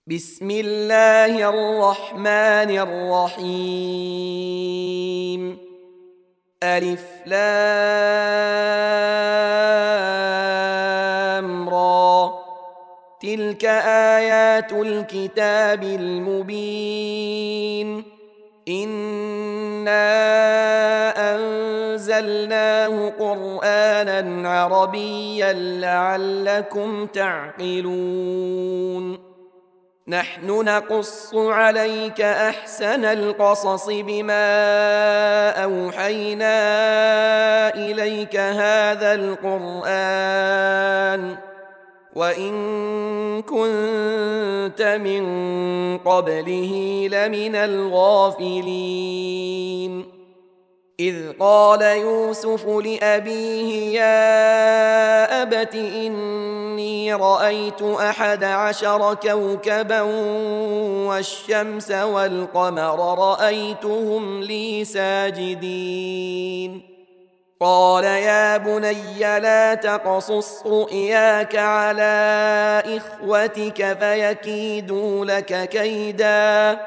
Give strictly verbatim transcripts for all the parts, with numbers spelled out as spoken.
بسم الله الرحمن الرحيم. ألف لام را، تلك آيات الكتاب المبين. إنا أنزلناه قرآنا عربيا لعلكم تعقلون. نحن نقص عليك أحسن القصص بما أوحينا إليك هذا القرآن وإن كنت من قبله لمن الغافلين. إذ قال يوسف لأبيه يا أبت إني رأيت أحد عشر كوكبا والشمس والقمر رأيتهم لي ساجدين. قال يا بني لا تقصص رؤياك على إخوتك فيكيدوا لك كيدا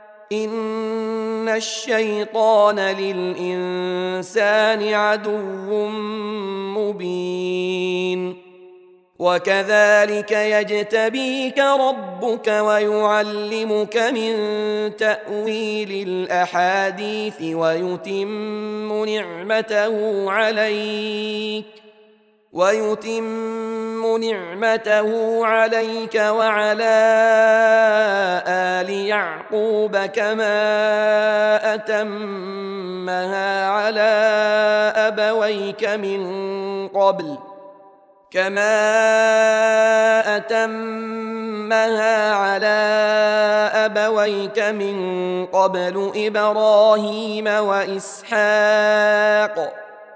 إن الشيطان للإنسان عدو مبين. وكذلك يجتبيك ربك ويعلمك من تأويل الأحاديث ويتم نعمته عليك ويتم نعمته عليك وعلى آل يعقوب كما أتمها على أبويك من قبل كما أتمها على أبويك من قبل إبراهيم وإسحاق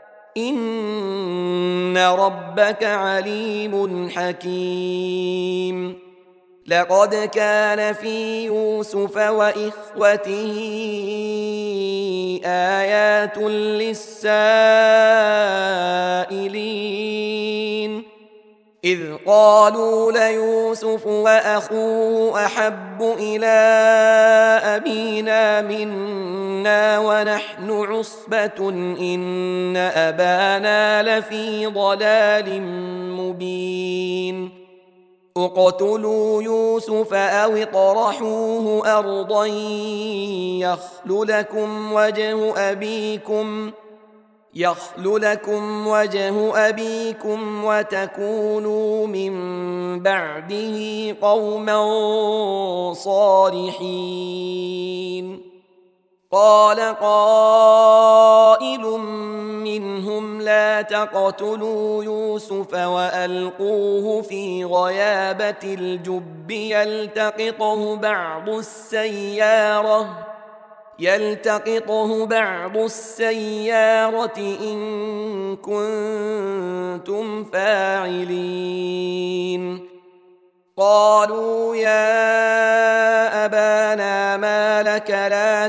إن ربك عليم حكيم. لقد كان في يوسف وإخوته آيات للسائلين إذ قالوا ليوسف وأخوه أحب إلى أبينا منا ونحن عصبة إن أبانا لفي ضلال مبين. اقتلوا يوسف أو اطرحوه أرضا يخل لكم وجه أبيكم يخل لكم وجه أبيكم وتكونوا من بعده قوما صالحين. قال قائل منهم لا تقتلوا يوسف وألقوه في غيابة الجب يلتقطه بعض السيارة يلتقطه بعض السيارة إن كنتم فاعلين. قالوا يا أبانا ما لك لا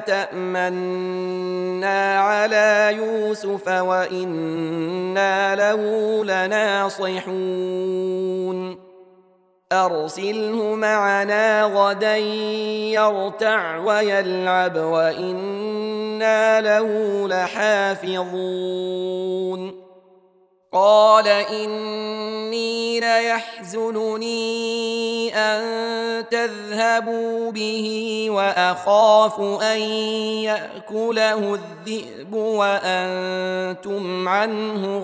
تأمنا على يوسف وإنا له لناصحون. أرسله معنا غدا يرتع ويلعب وإنا له لحافظون. قال إني ليحزنني أن تذهبوا به وأخاف أن يأكله الذئب وأنتم عنه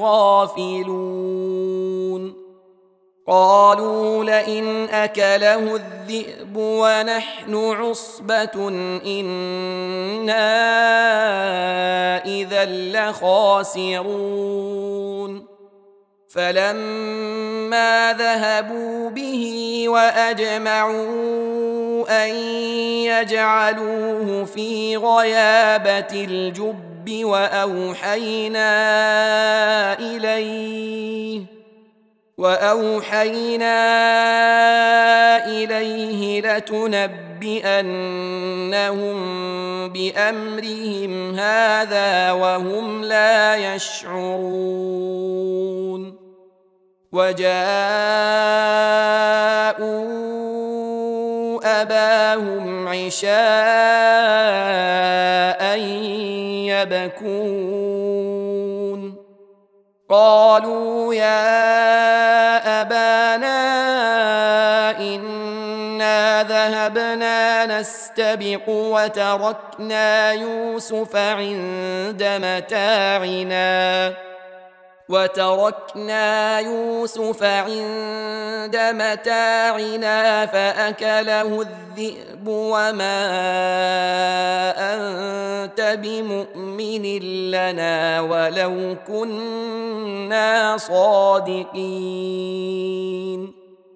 غافلون. قالوا لئن أكله الذئب ونحن عصبة إنا إذا لخاسرون. فلما ذهبوا به وأجمعوا أن يجعلوه في غيابة الجب وأوحينا إليه وأوحينا إليه لتنبئنهم بأمرهم هذا وهم لا يشعرون. وجاءوا أباهم عشاء يبكون قالوا يا أبانا إنا ذهبنا نستبق وتركنا يوسف عند متاعنا وتركنا يوسف عند متاعنا فأكله الذئب وما أنت بمؤمن لنا ولو كنا صادقين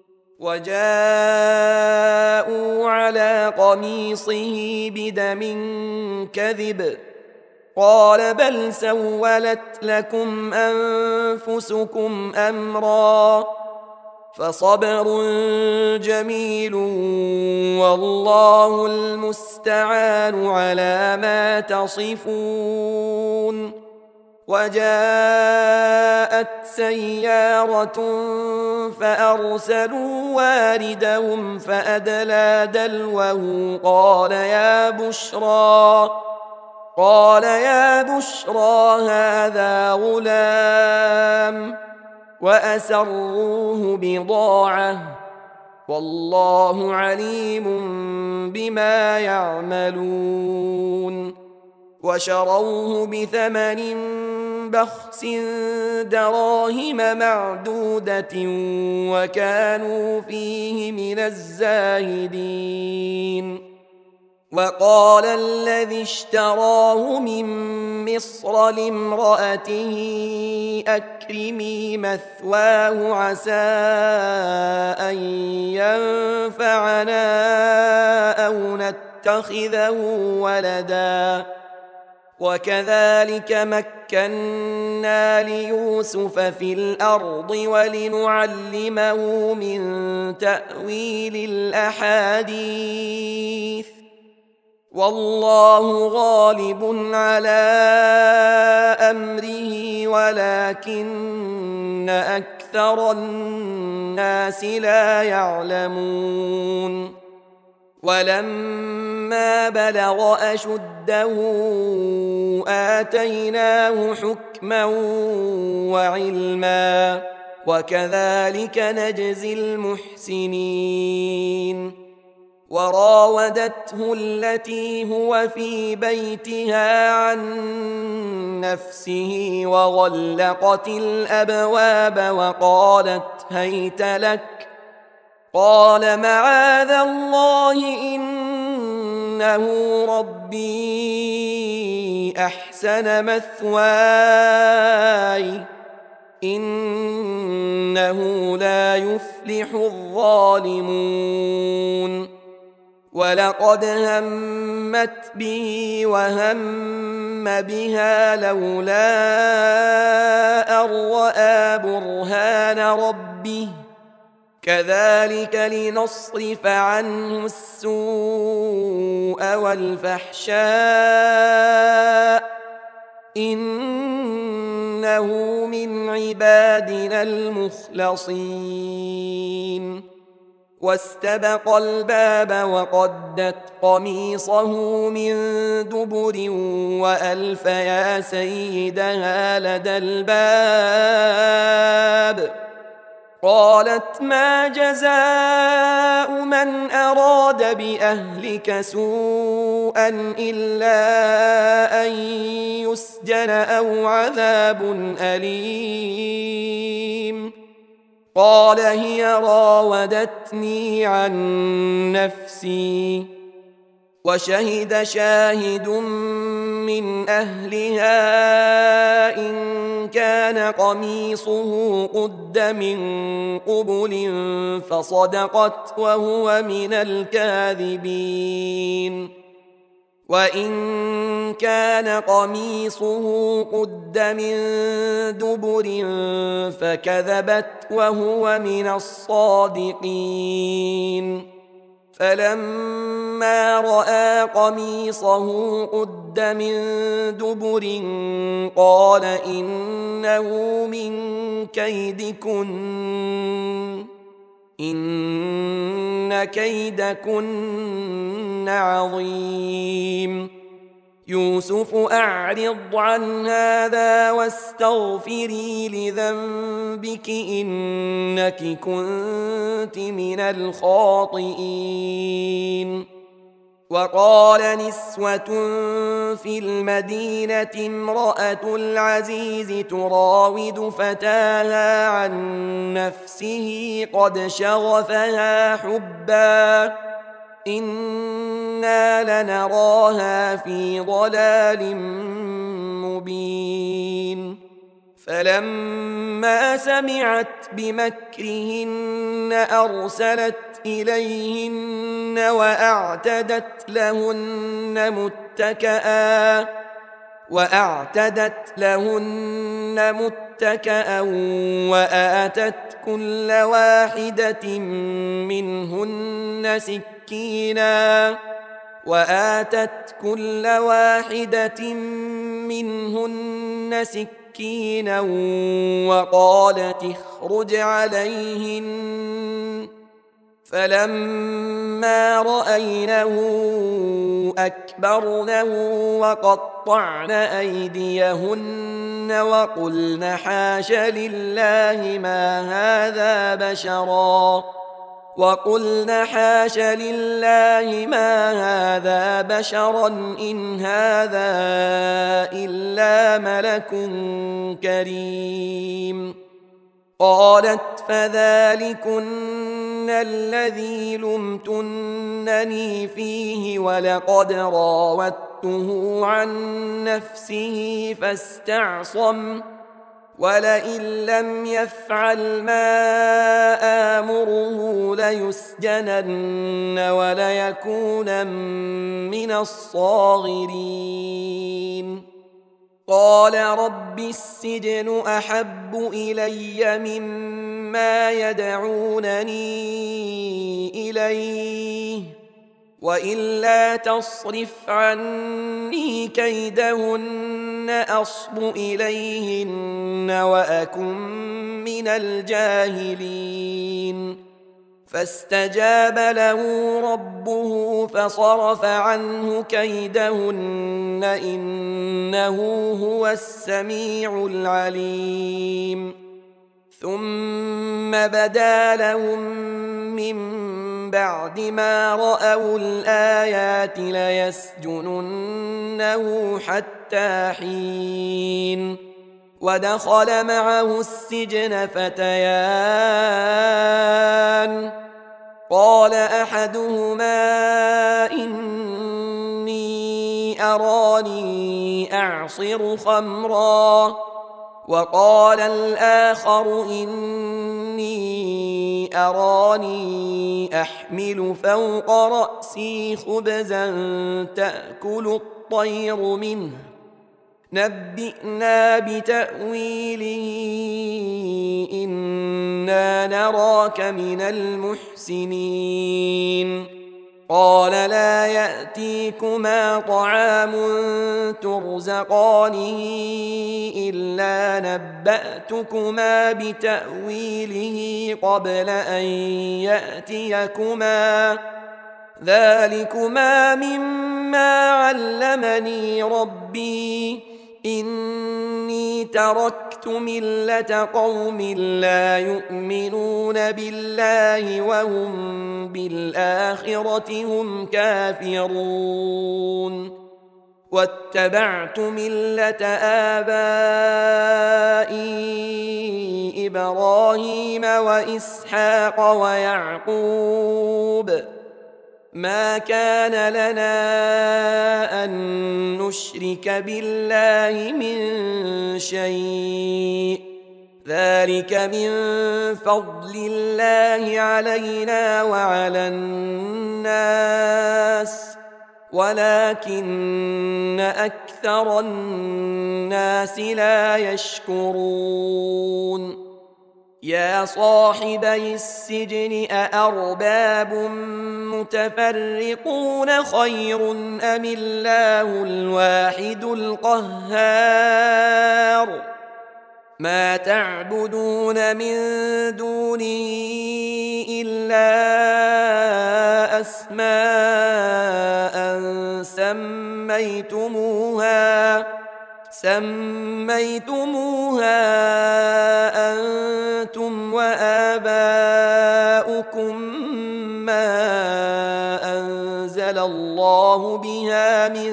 وجاءوا على قميصه بدم كذب قال بل سولت لكم أنفسكم أمرا فصبر جميل والله المستعان على ما تصفون وجاءت سيارة فأرسلوا واردهم فأدلى دلوه قال يا بشرى قال يا بشرى هذا غلام وأسروه بضاعة والله عليم بما يعملون وشروه بثمن بخس دراهم معدودة وكانوا فيه من الزاهدين وقال الذي اشتراه من مصر لامرأته أكرمي مثواه عسى أن ينفعنا أو نتخذه ولدا وكذلك مكنا ليوسف في الأرض ولنعلمه من تأويل الأحاديث والله غالب على أمره ولكن أكثر الناس لا يعلمون ولما بلغ أشده آتيناه حكما وعلما وكذلك نجزي المحسنين وراودته التي هو في بيتها عن نفسه وغلقت الأبواب وقالت هيت لك قال معاذ الله إنه ربي أحسن مثواي إنه لا يفلح الظالمون ولقد همت به وهم بها لولا أن رأى برهان ربه كذلك لنصرف عنه السوء والفحشاء إنه من عبادنا المخلصين واستبق الباب وقدت قميصه من دبر وألف يا سيدها لدى الباب قالت ما جزاء من أراد بأهلك سوءا إلا أن يسجن أو عذاب أليم قال هي راودتني عن نفسي وشهد شاهد من أهلها إن كان قميصه قد من قبل فصدقت وهو من الكاذبين وإن كان قميصه قد من دبر فكذبت وهو من الصادقين فلما رأى قميصه قد من دبر قال إنه من كيدكن إن كيدكن عظيم يوسف أعرض عن هذا واستغفري لذنبك إنك كنت من الخاطئين وقال نسوة في المدينة امرأة العزيز تراود فتاها عن نفسه قد شغفها حبا إنا لنراها في ضلال مبين فلما سمعت بمكرهن أرسلت إليهن وأعتدت لهن متكئا وأعتدت لهن متكئا وآتت كل واحدة منهن سكينا وآتت كل واحدة منهن سكينا وقالت اخرج عليهن فلما رأينه أكبرنه وقطعن أيديهن وقلن حاش لله ما هذا بشرا وقلن حاش لله ما هذا بشرا إن هذا إلا ملك كريم قالت فذلكن الذي لمتنني فيه ولقد راودته عن نفسه فاستعصم ولئن لم يفعل ما آمره ليسجنن وليكونن من الصاغرين قال رب السجن أحب إلي مما يدعونني إليه وإلا تصرف عني كيدهن أصب إليهن وأكن من الجاهلين فاستجاب له ربه فصرف عنه كيدهن إنه هو السميع العليم ثم بدا لهم من بعد ما رأوا الآيات ليسجننه حتى حين ودخل معه السجن فتيان قال أحدهما إني أراني أعصر خمرا وقال الآخر إني أراني أحمل فوق رأسي خبزا تأكل الطير منه نبئنا بتأويله إنا نراك من المحسنين قال لا يأتيكما طعام ترزقانه إلا نبأتكما بتأويله قبل أن يأتيكما ذلكما مما علمني ربي إني تركت ملة قوم لا يؤمنون بالله وهم بالآخرة هم كافرون واتبعت ملة آبائي إبراهيم وإسحاق ويعقوب ما كان لنا أن نشرك بالله من شيء ذلك من فضل الله علينا وعلى الناس ولكن أكثر الناس لا يشكرون يا صاحبي السجن أأرباب متفرقون خير أم الله الواحد القهار ما تعبدون من دونه إلا أسماء سميتموها سميتموها أنتم وآباؤكم ما أنزل الله بها من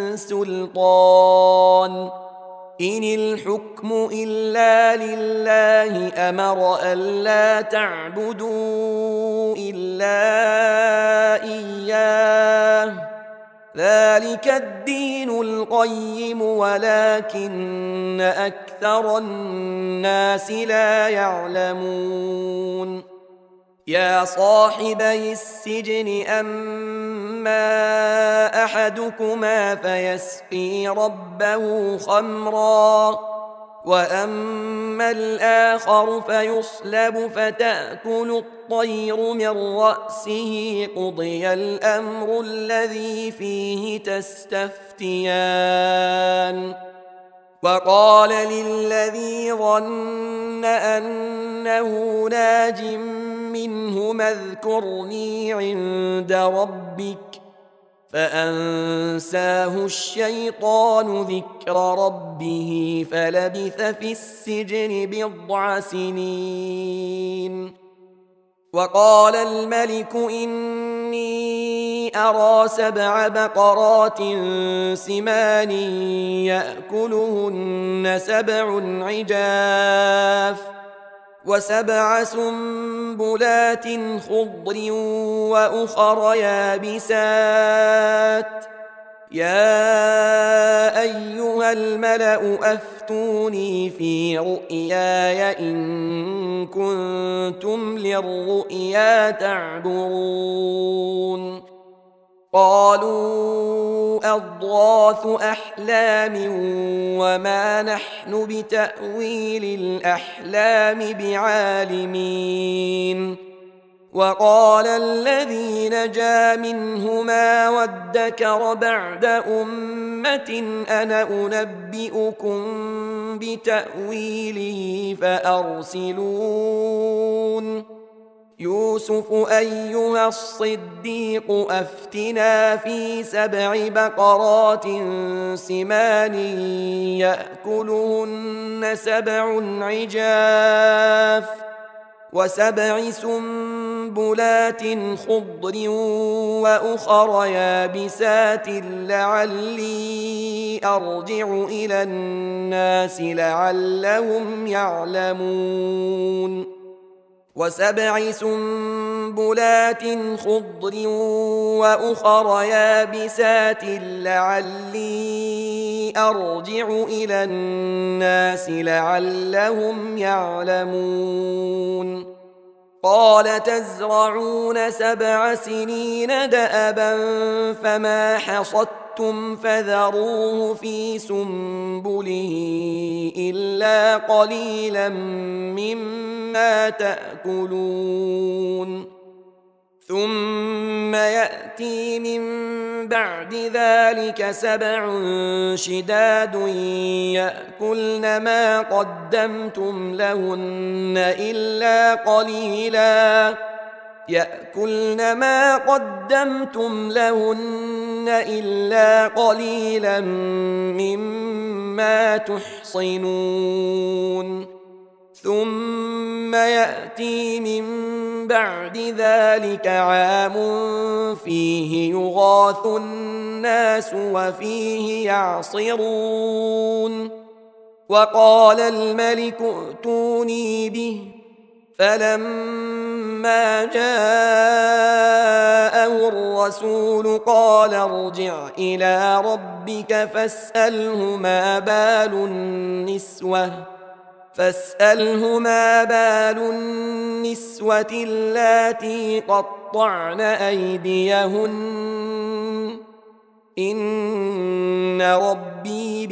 سلطان إن الحكم إلا لله أمر ألا تعبدوا إلا إياه ذلك الدين القيم ولكن أكثر الناس لا يعلمون يا صاحبي السجن أما أحدكما فيسقي ربه خمرا وأما الآخر فيصلب فتأكل الطير من رأسه قضي الأمر الذي فيه تستفتيان وقال للذي ظن أنه ناج منهما اذكرني عند ربك فأنساه الشيطان ذكر ربه فلبث في السجن بضع سنين وقال الملك إني أرى سبع بقرات سمان يأكلهن سبع عجاف وسبع سنبلات خضر وأخر يابسات يا أيها الملأ أفتوني في رؤياي إن كنتم للرؤيا تعبرون قالوا أضغاث أحلام وما نحن بتأويل الأحلام بعالمين وقال الذي نجا منهما وادكر بعد أمة أنا أنبئكم بتأويله فأرسلون يوسف أيها الصديق أفتنا في سبع بقرات سمان يأكلهن سبع عجاف وسبع سنبلات خضر وأخر يابسات لعلي أرجع إلى الناس لعلهم يعلمون وسبع سنبلات خضر وأخر يابسات لعلي أرجع إلى الناس لعلهم يعلمون قال تزرعون سبع سنين دأبا فما حصدتم فذروه في سنبله إلا قليلا مما تأكلون ثم يأتي من بعد ذلك سبع شداد يأكلن ما قدمتم لهن إلا قليلا يأكلن ما قدمتم لهن إلا قليلا مما تحصنون ثم يأتي من بعد ذلك عام فيه يغاث الناس وفيه يعصرون وقال الملك ائتوني به فلما جاءه الرسول قال ارجع إلى ربك فاسأله ما بال النسوة فاسأله ما بال النسوة اللاتي قطعن أيديهن إن ربي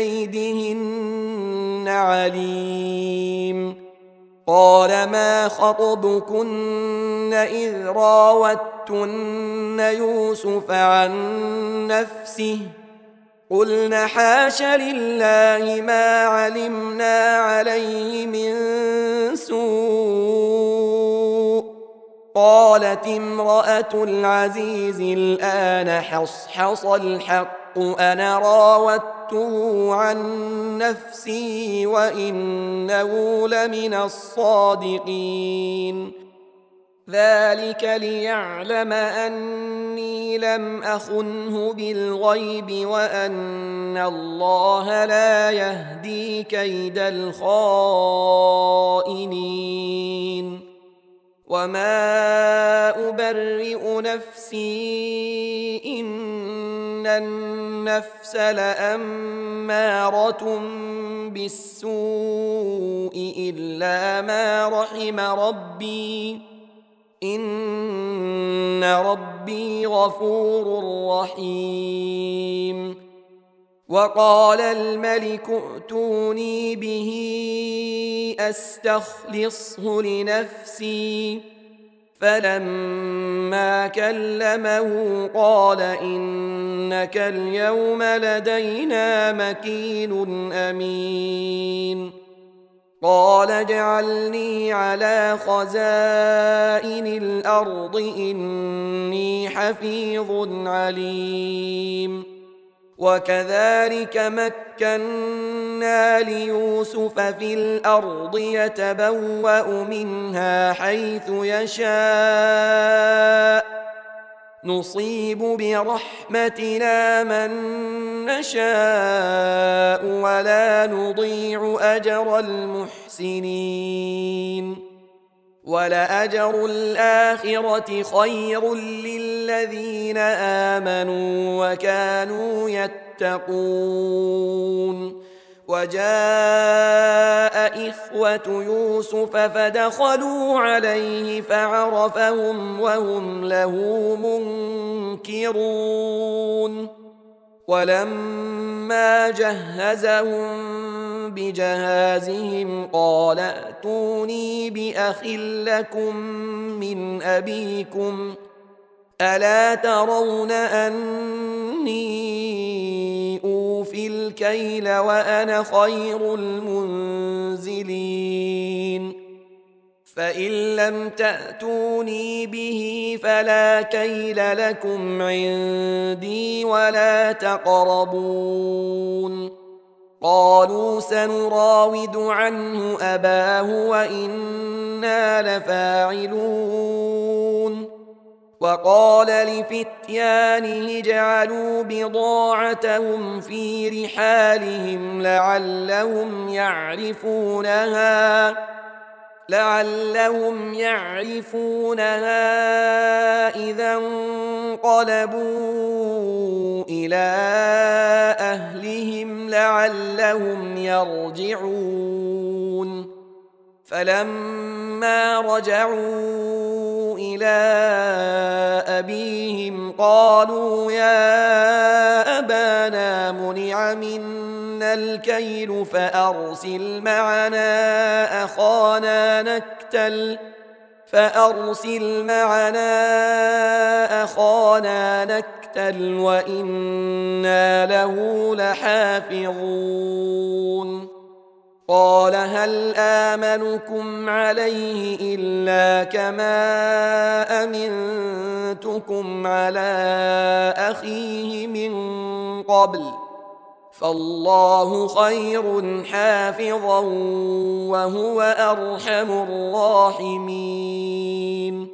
بكيدهن عليم قال ما خطبكن إذ راوتن يوسف عن نفسه قلنا حاش لله ما علمنا عليه من سوء قالت امرأة العزيز الآن حصحص الحق أنا راودته عن نفسي وإنه لمن الصادقين ذلك ليعلم أني لم أخنه بالغيب وأن الله لا يهدي كيد الخائنين وما أبرئ نفسي إن النفس لأمارة بالسوء إلا ما رحم ربي إن ربي غفور رحيم وقال الملك ائتوني به أستخلصه لنفسي فلما كلمه قال إنك اليوم لدينا مكين أمين قال اجعلني على خزائن الأرض إني حفيظ عليم وكذلك مكنا ليوسف في الأرض يتبوأ منها حيث يشاء نصيب برحمتنا من نشاء ولا نضيع أجر المحسنين ولأجر الآخرة خير للذين آمنوا وكانوا يتقون وجاء إخوة يوسف فدخلوا عليه فعرفهم وهم له منكرون ولما جهزهم بجهازهم قال ائتوني بأخ لكم من أبيكم ألا ترون أني أوفي الكيل وأنا خير المنزلين فإن لم تأتوني به فلا كيل لكم عندي ولا تقربون قالوا سنراود عنه أباه وإنا لفاعلون وقال لفتيانه اجعلوا بضاعتهم في رحالهم لعلهم يعرفونها لعلهم يعرفونها إذا انقلبوا إلى أهلهم لعلهم يرجعون فلما رجعوا إلى أبيهم قالوا يا أبانا منع منا الكيل فأرسل معنا أخانا نكتل فأرسل معنا أخانا نكتل وإنا له لحافظون قال هل آمنكم عليه إلا كما أمنتكم على أخيه من قبل فالله خير حافظا وهو أرحم الراحمين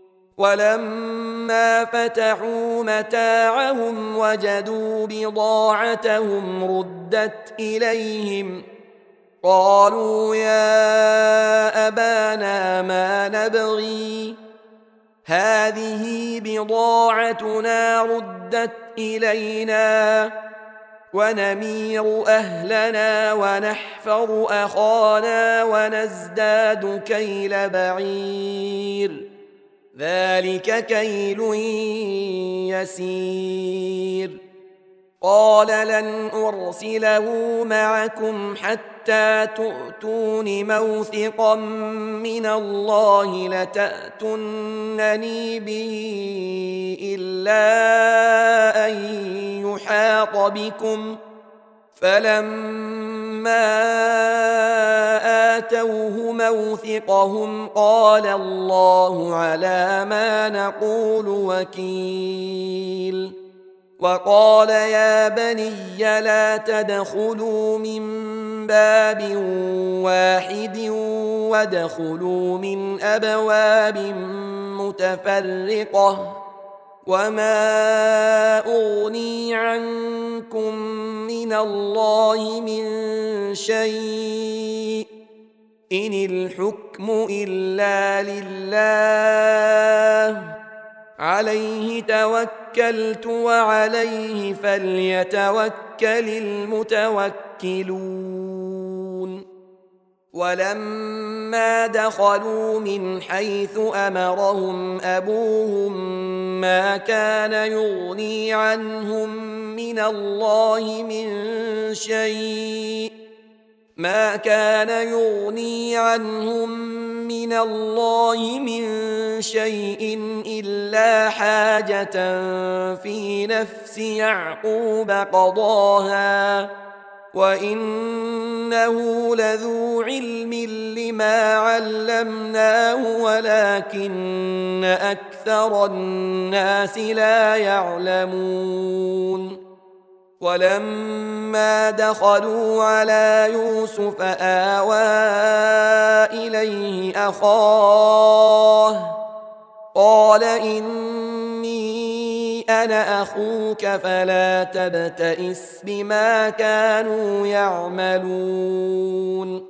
ولما فتحوا متاعهم وجدوا بضاعتهم ردت إليهم قالوا يا أبانا ما نبغي هذه بضاعتنا ردت إلينا ونمير أهلنا ونحفظ أخانا ونزداد كيل بعير ذلك كيل يسير قال لن أرسله معكم حتى تؤتون موثقا من الله لتأتونني به إلا أن يحاط بكم فلما وآتوه موثقهم قال الله على ما نقول وكيل وقال يا بني لا تدخلوا من باب واحد وادخلوا من أبواب متفرقة وما أغني عنكم من الله من شيء إن الحكم إلا لله عليه توكلت وعليه فليتوكل المتوكلون ولما دخلوا من حيث أمرهم أبوهم ما كان يغني عنهم من الله من شيء ما كان يغني عنهم من الله من شيء إلا حاجة في نفس يعقوب قضاها وإنه لذو علم لما علمناه ولكن أكثر الناس لا يعلمون ولما دخلوا على يوسف آوى إليه أخاه قال إني أنا أخوك فلا تبتئس بما كانوا يعملون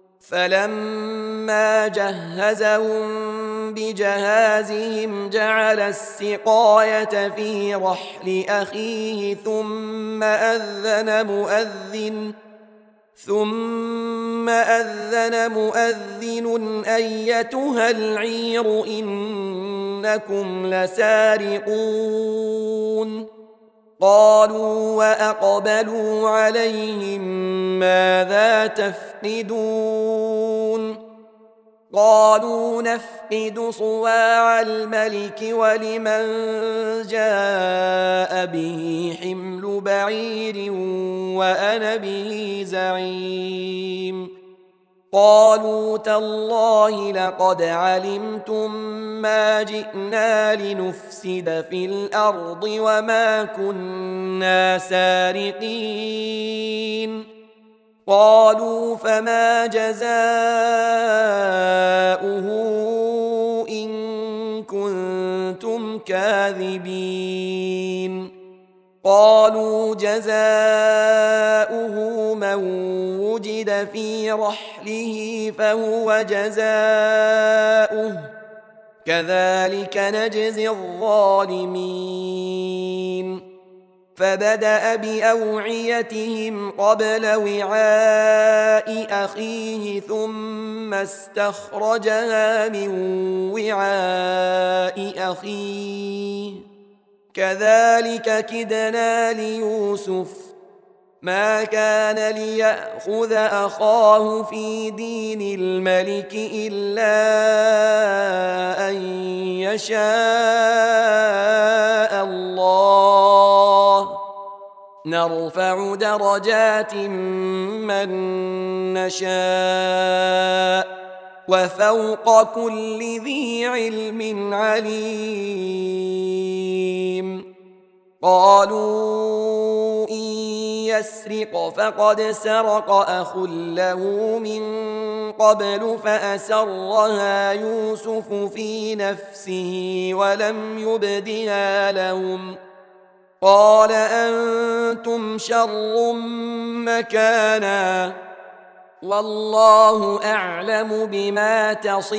فلما جهزهم بجهازهم جعل السقاية في رحل أخيه ثم أذن مؤذن ثم أذن مؤذن أيتها العير إنكم لسارقون قالوا وأقبلوا عليهم ماذا تفقدون قالوا نفقد صواع الملك ولمن جاء به حمل بعير وأنا به زعيم قالوا تالله لقد علمتم ما جئنا لنفسد في الأرض وما كنا سارقين قالوا فما جزاؤه إن كنتم كاذبين قالوا جزاؤه من وجد في رحله فهو جزاؤه كذلك نجزي الظالمين فبدأ بأوعيتهم قبل وعاء أخيه ثم استخرجها من وعاء أخيه كذلك كدنا ليوسف ما كان ليأخذ أخاه في دين الملك إلا أن يشاء الله نرفع درجات من نشاء وفوق كل ذي علم عليم قالوا إن يسرق فقد سرق أخ له من قبل فأسرها يوسف في نفسه ولم يبدها لهم قال أنتم شر مكانا والله أعلم بما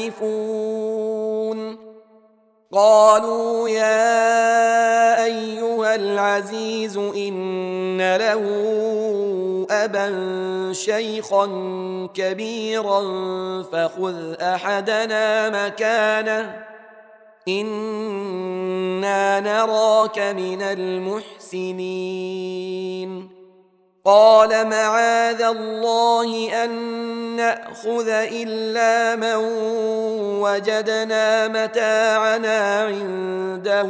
تصفون قالوا يا أيها العزيز إن له أبا شيخا كبيرا فخذ أحدنا مكانه إنا نراك من المحسنين قال معاذ الله أن نأخذ إلا من وجدنا متاعنا عنده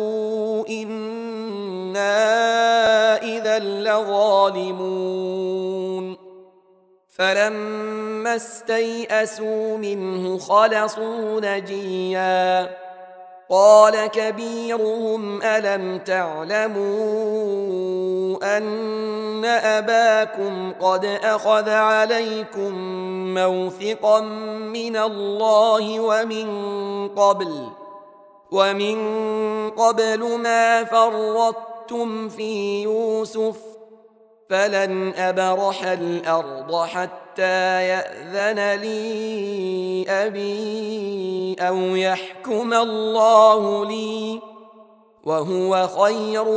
إنا إذا لظالمون فلما فلما استيئسوا منه خلصوا نجيا قال كبيرهم ألم تعلموا أن أباكم قد أخذ عليكم موثقا من الله ومن قبل ومن قبل ما فرطتم في يوسف فلن أبرح الأرض حتى يأذن لي أبي أو يحكم الله لي وهو خير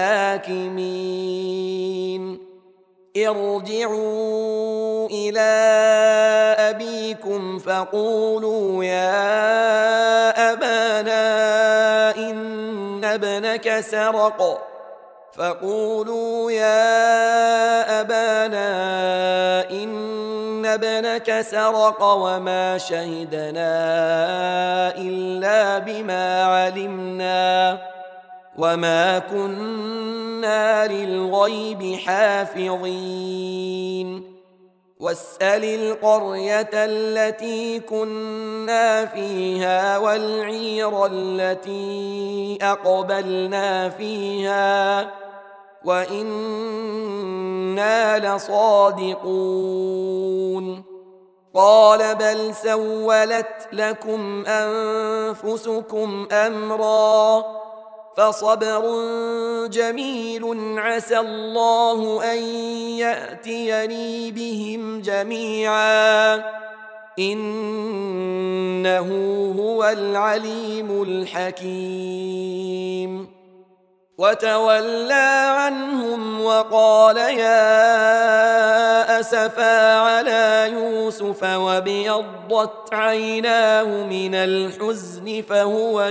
الحاكمين ارجعوا إلى أبيكم فقولوا يا أبانا إن ابنك سرق فقولوا يا أبانا إن ابنك سرق وما شهدنا إلا بما علمنا وما كنا للغيب حافظين واسأل القرية التي كنا فيها والعير التي أقبلنا فيها وإنا لصادقون قال بل سولت لكم أنفسكم أمرا فصبر جميل عسى الله أن يأتيني بهم جميعا إنه هو العليم الحكيم وتولى عنهم وقال يا أسفا على يوسف وابيضت عيناه من الحزن فهو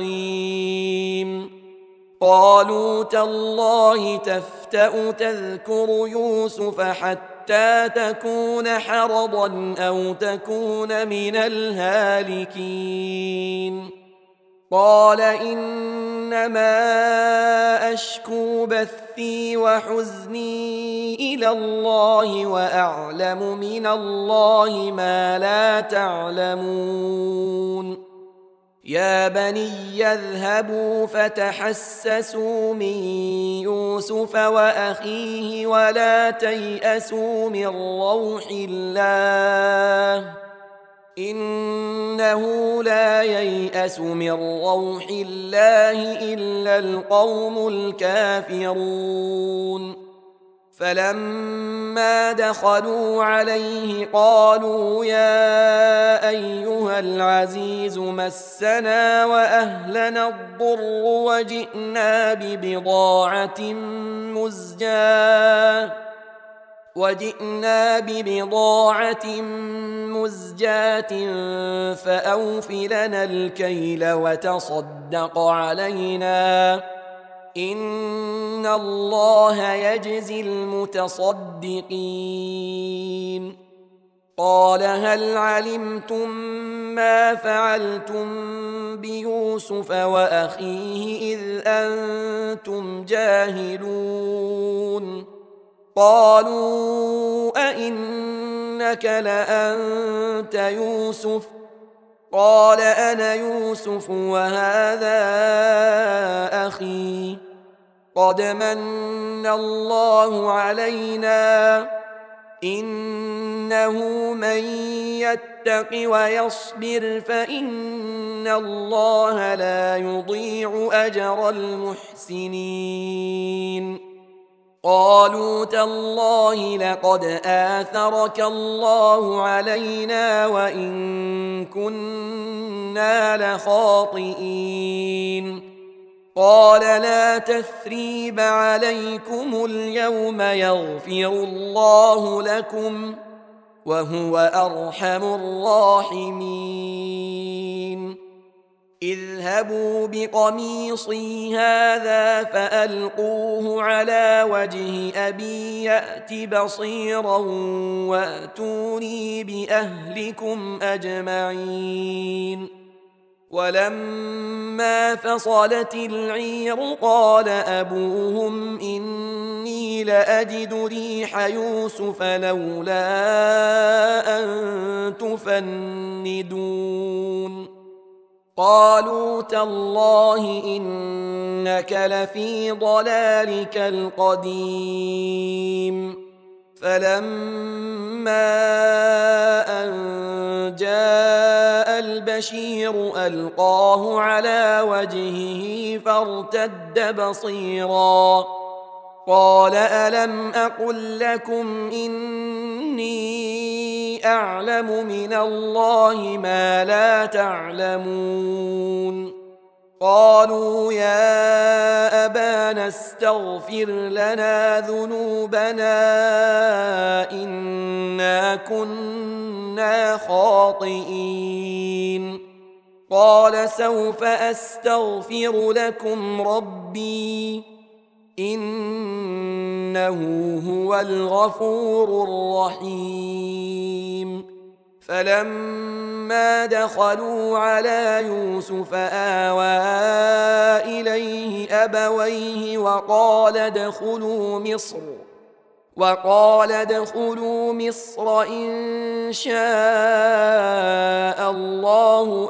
كظيم قالوا تالله تفتأ تذكر يوسف حتى تكون حرضا أو تكون من الهالكين قال إنما أشكو بثي وحزني إلى الله وأعلم من الله ما لا تعلمون يا بني اذهبوا فتحسسوا من يوسف وأخيه ولا تيأسوا من روح الله إنه لا ييأس من روح الله إلا القوم الكافرون فلما دخلوا عليه قالوا يا أيها العزيز مسنا وأهلنا الضر وجئنا ببضاعة مزجاة وجئنا ببضاعة مزجاة فأوف لنا الكيل وتصدق علينا إن الله يجزي المتصدقين قال هل علمتم ما فعلتم بيوسف وأخيه إذ أنتم جاهلون قالوا أئنك لأنت يوسف قال أنا يوسف وهذا أخي قد من الله علينا إنه من يتق ويصبر فإن الله لا يضيع أجر المحسنين قالوا تالله لقد آثرك الله علينا وإن كنا لخاطئين قال لا تثريب عليكم اليوم يغفر الله لكم وهو أرحم الراحمين اذهبوا بقميصي هذا فألقوه على وجه أبي يأت بصيرا وأتوني بأهلكم أجمعين ولما فصلت العير قال أبوهم إني لأجد ريح يوسف لولا أن تفندون قالوا تالله إنك لفي ضلالك القديم فلما أن جاء البشير ألقاه على وجهه فارتد بصيرا قال ألم أقل لكم إني أعلم من الله ما لا تعلمون قالوا يا أبانا استغفر لنا ذنوبنا إنا كنا خاطئين قال سوف أستغفر لكم ربي إنه هو الغفور الرحيم فلما دخلوا على يوسف آوى إليه أبويه وقال ادخلوا مصر وقال ادخلوا مصر إن شاء الله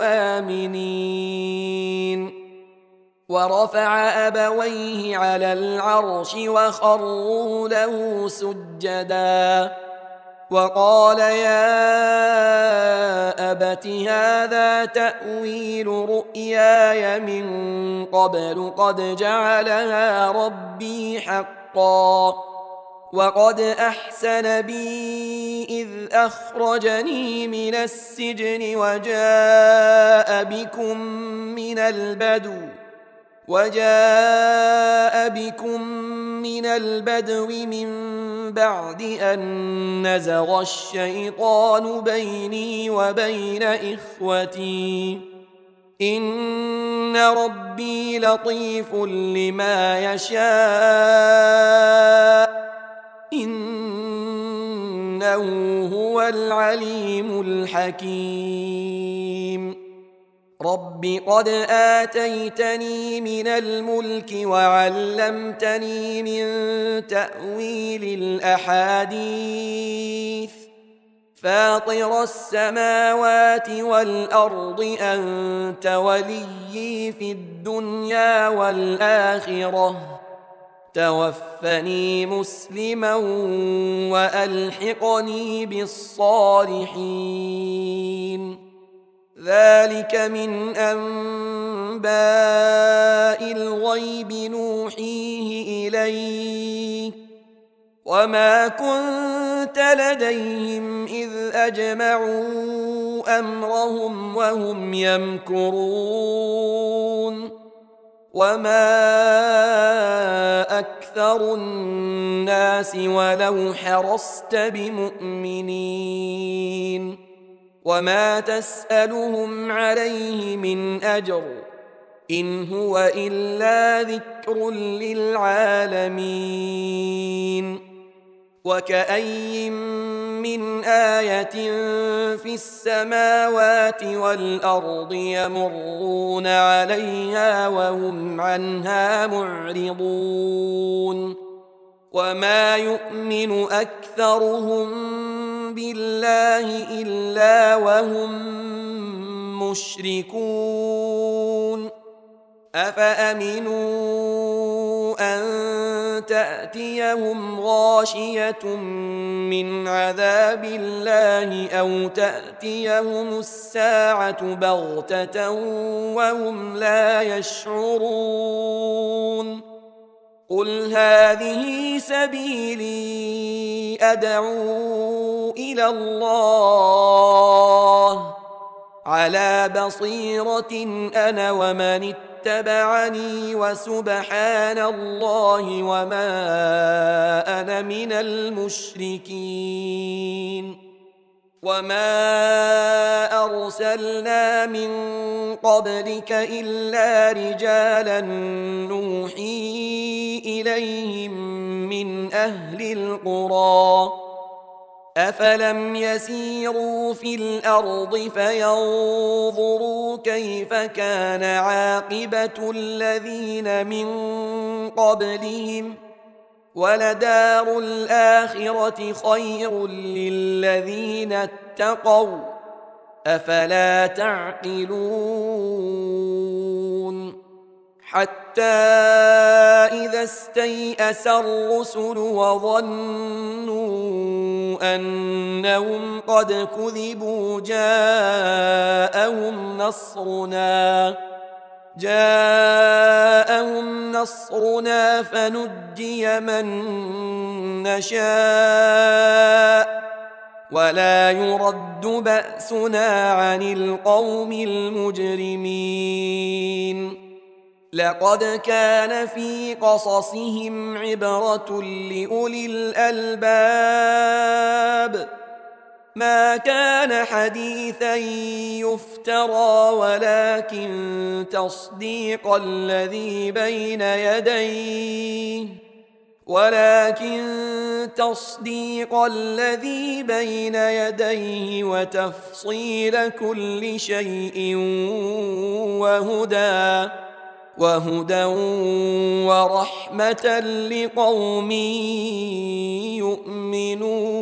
آمنين ورفع أبويه على العرش وخروا له سجدا وقال يا أبت هذا تأويل رؤياي من قبل قد جعلها ربي حقا وقد أحسن بي إذ أخرجني من السجن وجاء بكم من البدو وجاء بكم من البدو من بعد أن نزغ الشيطان بيني وبين إخوتي إن ربي لطيف لما يشاء إنه هو العليم الحكيم رب قد آتيتني من الملك وعلمتني من تأويل الأحاديث فاطر السماوات والأرض أنت وليي في الدنيا والآخرة توفني مسلما وألحقني بالصالحين ذلك من أنباء الغيب نوحيه إليك وما كنت لديهم إذ أجمعوا أمرهم وهم يمكرون وما أكثر الناس ولو حرصت بمؤمنين وما تسألهم عليه من أجر إن هو إلا ذكر للعالمين وكأي من آية في السماوات والأرض يمرون عليها وهم عنها معرضون وما يؤمن أكثرهم بالله إلا وهم مشركون أفأمنوا أن تأتيهم غاشية من عذاب الله أو تأتيهم الساعة بغتة وهم لا يشعرون قل هذه سبيلي أدعو إلى الله على بصيرة أنا ومن اتبعني وسبحان الله وما أنا من المشركين وما أرسلنا من قبلك إلا رجالا نوحي إليهم من أهل القرى أفلم يسيروا في الأرض فينظروا كيف كان عاقبة الذين من قبلهم ولدار الآخرة خير للذين اتقوا أفلا تعقلون حتى إذا استيأس الرسل وظنوا أنهم قد كذبوا جاءهم نصرنا جاءهم نصرنا فنجي من نشاء ولا يرد بأسنا عن القوم المجرمين لقد كان في قصصهم عبرة لأولي الألباب ما كان حديثا يفترى ولكن تصديق الذي بين يديه ولكن تصديق الذي بين يديه وتفصيل كل شيء وهدى وهدى ورحمة لقوم يؤمنون